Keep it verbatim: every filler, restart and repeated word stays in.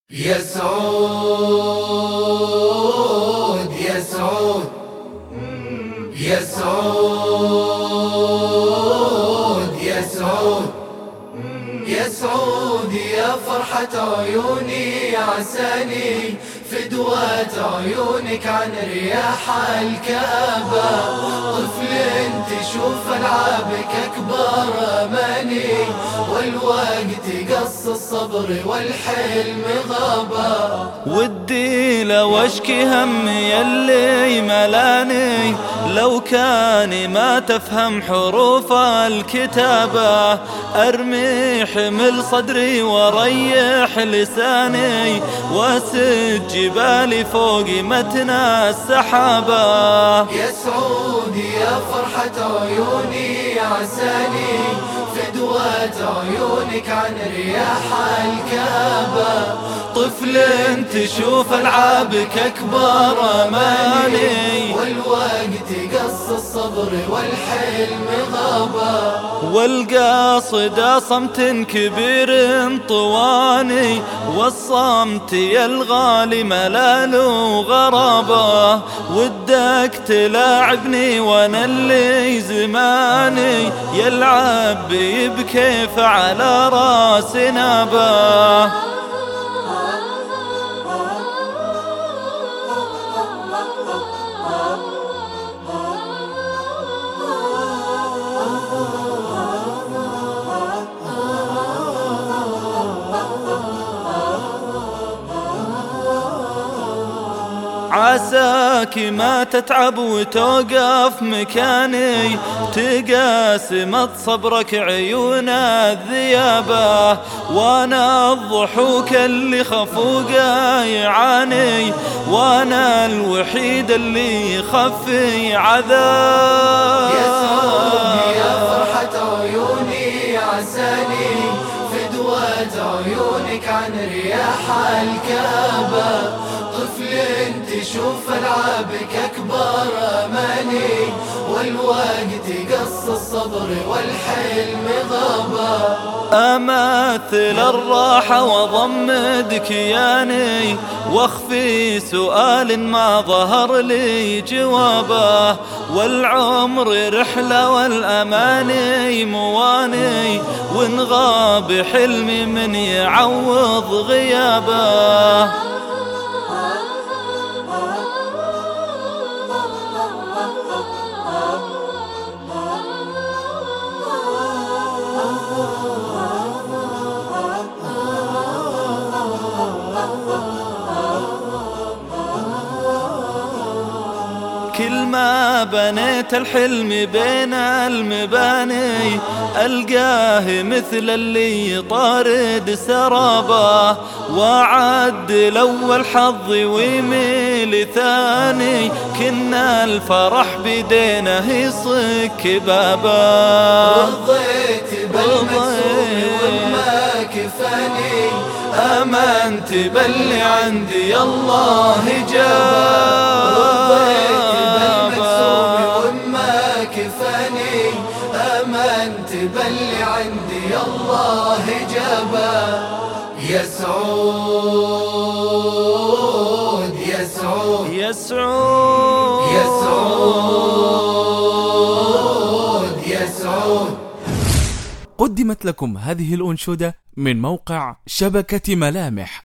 يا سعود يا سعود يا سعود يا سعود يا سعود يا فرحة عيوني عساني فدوة عيونك عن رياح الكآبة طفل تشوف ألعابك أكبر أماني والوقت قص الصبر والحلم غابة ودي لو اشكي همي اللي ملاني لو كان ما تفهم حروف الكتابة ارمي حمل صدري وريح لساني واسد جبالي فوق متنا السحابة. يا سعود يا فرحة عيوني عساني فدوة عيونك عن رياح الكآبة طفل تشوف ألعابك أكبر أماني والوقت قص الصبر والحلم غابة والقاصد صمت كبير طواني والصمت يا الغالي ملال وغرابة ودك تلاعبني وانا اللي زماني يلعب بكيف على راس نابه. عساك ما تتعب وتوقف مكاني تقاسمت صبرك عيون الذيابة وانا الضحوك اللي خفوقه يعاني وانا الوحيد اللي خفي عذاب. يا سعود يا فرحة عيوني عساني فدوة عيونك عن رياح الكآبة طفل تشوف ألعابك أكبر أماني والوقت قص الصبر والحلم غابة أماثل الراحة وضمد كياني واخفي سؤال ما ظهر لي جوابه والعمر رحلة والأماني مواني وإن غاب حلمي من يعوض غيابه. كل ما بنيت الحلم بين المباني ألقاه مثل اللي طارد سرابه وعد الأول حظي ويميل ثاني كنا الفرح بدينه يصك بابه رضيت بالمكسور وما كفاني آمنت باللي عندي الله جاب كفاني آمنت باللي عندي الله جابه. يا سعود يا سعود يا سعود يا سعود يا سعود. قدمت لكم هذه الأنشودة من موقع شبكة ملامح.